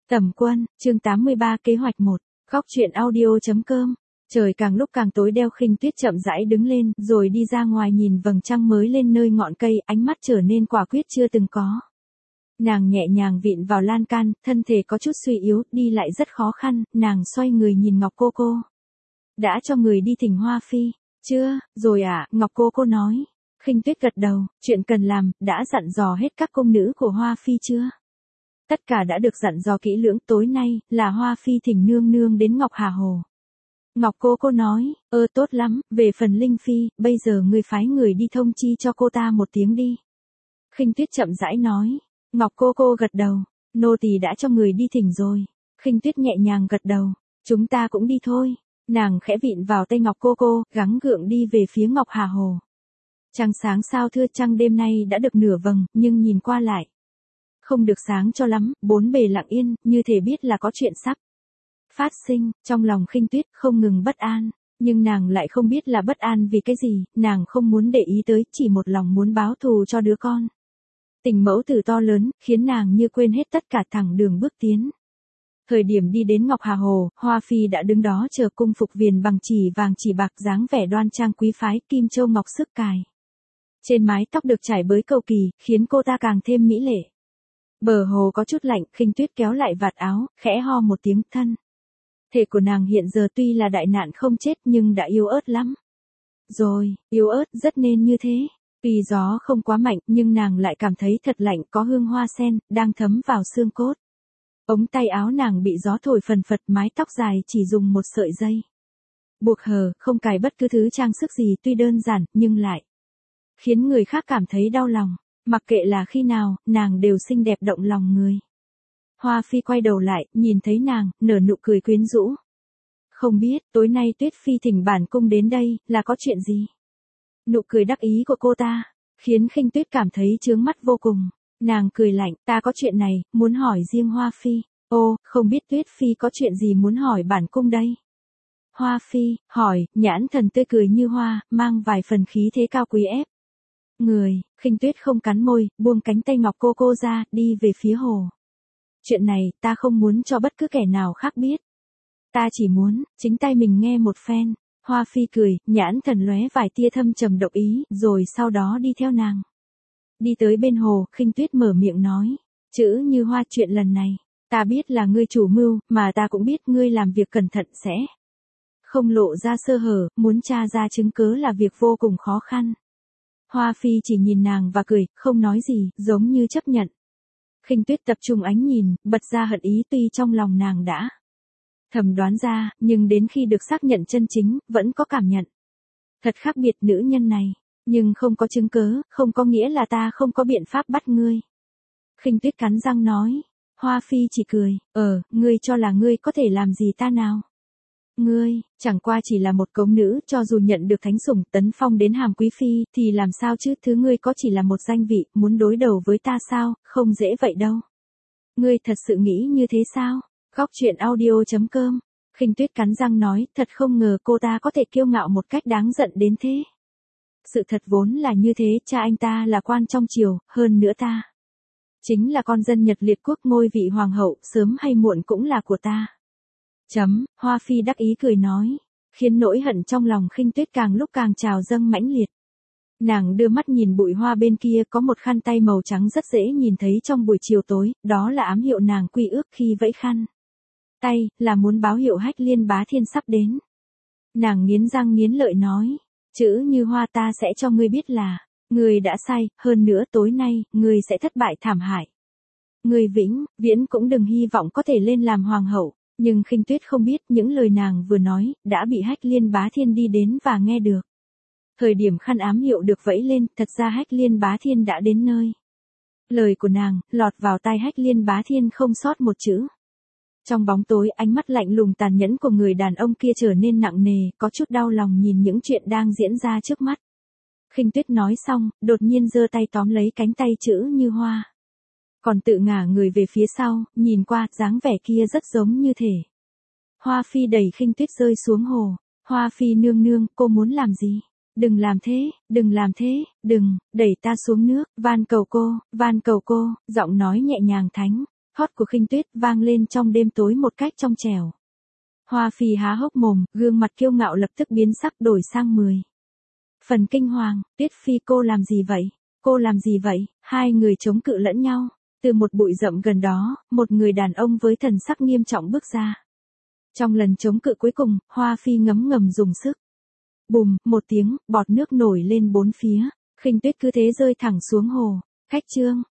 Tầm Quân, chương 83 kế hoạch 1, góc truyện audio.com. Trời càng lúc càng tối đeo Khinh Tuyết chậm rãi đứng lên, rồi đi ra ngoài nhìn vầng trăng mới lên nơi ngọn cây, ánh mắt trở nên quả quyết chưa từng có. Nàng nhẹ nhàng vịn vào lan can, thân thể có chút suy yếu, đi lại rất khó khăn, nàng xoay người nhìn Ngọc Cô. Đã cho người đi thỉnh Hoa Phi, chưa, rồi à, Ngọc Cô nói. Khinh Tuyết gật đầu, chuyện cần làm, đã dặn dò hết các cung nữ của Hoa Phi chưa? Tất cả đã được dặn dò kỹ lưỡng, tối nay, là Hoa Phi thỉnh nương nương đến Ngọc Hà Hồ. Ngọc Cô nói, tốt lắm, về phần Linh Phi, bây giờ ngươi phái người đi thông chi cho cô ta một tiếng đi. Khinh Tuyết chậm rãi nói, Ngọc Cô gật đầu, nô tỳ đã cho người đi thỉnh rồi. Khinh Tuyết nhẹ nhàng gật đầu, chúng ta cũng đi thôi. Nàng khẽ vịn vào tay Ngọc Cô, gắng gượng đi về phía Ngọc Hà Hồ. Trăng sáng sao thưa, trăng đêm nay đã được nửa vầng, nhưng nhìn qua lại không được sáng cho lắm, bốn bề lặng yên, như thể biết là có chuyện sắp phát sinh. Trong lòng Khinh Tuyết không ngừng bất an, nhưng nàng lại không biết là bất an vì cái gì, nàng không muốn để ý tới, chỉ một lòng muốn báo thù cho đứa con. Tình mẫu tử to lớn, khiến nàng như quên hết tất cả, thẳng đường bước tiến. Thời điểm đi đến Ngọc Hà Hồ, Hoa Phi đã đứng đó chờ, cung phục viền bằng chỉ vàng chỉ bạc, dáng vẻ đoan trang quý phái, kim châu ngọc sức cài. Trên mái tóc được trải bới cầu kỳ, khiến cô ta càng thêm mỹ lệ. Bờ hồ có chút lạnh, Khinh Tuyết kéo lại vạt áo, khẽ ho một tiếng, thân thể của nàng hiện giờ tuy là đại nạn không chết nhưng đã yếu ớt lắm. Rồi, yếu ớt rất nên như thế. Tuy gió không quá mạnh nhưng nàng lại cảm thấy thật lạnh, có hương hoa sen, đang thấm vào xương cốt. Ống tay áo nàng bị gió thổi phần phật, mái tóc dài chỉ dùng một sợi dây buộc hờ, không cài bất cứ thứ trang sức gì, tuy đơn giản, nhưng lại khiến người khác cảm thấy đau lòng. Mặc kệ là khi nào, nàng đều xinh đẹp động lòng người. Hoa Phi quay đầu lại, nhìn thấy nàng, nở nụ cười quyến rũ. Không biết, tối nay Tuyết Phi thỉnh bản cung đến đây, là có chuyện gì? Nụ cười đắc ý của cô ta khiến Khinh Tuyết cảm thấy chướng mắt vô cùng. Nàng cười lạnh, ta có chuyện này, muốn hỏi riêng Hoa Phi. Không biết Tuyết Phi có chuyện gì muốn hỏi bản cung đây? Hoa Phi, hỏi, nhãn thần tươi cười như hoa, mang vài phần khí thế cao quý ép người. Khinh Tuyết không cắn môi, buông cánh tay Ngọc Cô ra, đi về phía hồ. Chuyện này, ta không muốn cho bất cứ kẻ nào khác biết. Ta chỉ muốn, chính tay mình nghe một phen. Hoa Phi cười, nhãn thần lóe vài tia thâm trầm độc ý, rồi sau đó đi theo nàng. Đi tới bên hồ, Khinh Tuyết mở miệng nói, chữ Như Hoa, chuyện lần này, ta biết là ngươi chủ mưu, mà ta cũng biết ngươi làm việc cẩn thận sẽ không lộ ra sơ hở, muốn tra ra chứng cớ là việc vô cùng khó khăn. Hoa Phi chỉ nhìn nàng và cười, không nói gì, giống như chấp nhận. Khinh Tuyết tập trung ánh nhìn, bật ra hận ý, tuy trong lòng nàng đã thầm đoán ra, nhưng đến khi được xác nhận chân chính, vẫn có cảm nhận thật khác biệt. Nữ nhân này, nhưng không có chứng cớ, không có nghĩa là ta không có biện pháp bắt ngươi. Khinh Tuyết cắn răng nói. Hoa Phi chỉ cười, ngươi cho là ngươi có thể làm gì ta nào? Ngươi, chẳng qua chỉ là một cống nữ, cho dù nhận được thánh sủng, tấn phong đến hàm quý phi, thì làm sao chứ, thứ ngươi có chỉ là một danh vị, muốn đối đầu với ta sao, không dễ vậy đâu. Ngươi thật sự nghĩ như thế sao? Góc truyện audio.com. Khinh Tuyết cắn răng nói, thật không ngờ cô ta có thể kiêu ngạo một cách đáng giận đến thế. Sự thật vốn là như thế, cha anh ta là quan trong triều, hơn nữa ta chính là con dân Nhật Liệt quốc, ngôi vị hoàng hậu, sớm hay muộn cũng là của ta. Hoa Phi đắc ý cười nói, khiến nỗi hận trong lòng Khinh Tuyết càng lúc càng trào dâng mãnh liệt. Nàng đưa mắt nhìn bụi hoa bên kia, có một khăn tay màu trắng rất dễ nhìn thấy trong buổi chiều tối, đó là ám hiệu nàng quy ước khi vẫy khăn tay, là muốn báo hiệu Hách Liên Bá Thiên sắp đến. Nàng nghiến răng nghiến lợi nói, chữ Như Hoa, ta sẽ cho ngươi biết là ngươi đã sai, hơn nữa tối nay, ngươi sẽ thất bại thảm hại. Ngươi vĩnh viễn cũng đừng hy vọng có thể lên làm hoàng hậu. Nhưng Khinh Tuyết không biết, những lời nàng vừa nói, đã bị Hách Liên Bá Thiên đi đến và nghe được. Thời điểm khăn ám hiệu được vẫy lên, thật ra Hách Liên Bá Thiên đã đến nơi. Lời của nàng, lọt vào tai Hách Liên Bá Thiên không sót một chữ. Trong bóng tối, ánh mắt lạnh lùng tàn nhẫn của người đàn ông kia trở nên nặng nề, có chút đau lòng nhìn những chuyện đang diễn ra trước mắt. Khinh Tuyết nói xong, đột nhiên giơ tay tóm lấy cánh tay chữ Như Hoa. Còn tự ngả người về phía sau, nhìn qua, dáng vẻ kia rất giống như thể. Hoa Phi đẩy Khinh Tuyết rơi xuống hồ. Hoa Phi nương nương, cô muốn làm gì? Đừng làm thế, đừng làm thế, đừng, đẩy ta xuống nước, van cầu cô, giọng nói nhẹ nhàng thánh khót của Khinh Tuyết vang lên trong đêm tối một cách trong trẻo. Hoa Phi há hốc mồm, gương mặt kiêu ngạo lập tức biến sắc đổi sang 10 phần kinh hoàng. Tuyết Phi, cô làm gì vậy? Cô làm gì vậy? Hai người chống cự lẫn nhau. Từ một bụi rậm gần đó, một người đàn ông với thần sắc nghiêm trọng bước ra. Trong lần chống cự cuối cùng, Hoa Phi ngấm ngầm dùng sức. Bùm, một tiếng, bọt nước nổi lên bốn phía. Khinh Tuyết cứ thế rơi thẳng xuống hồ. Khách Trương,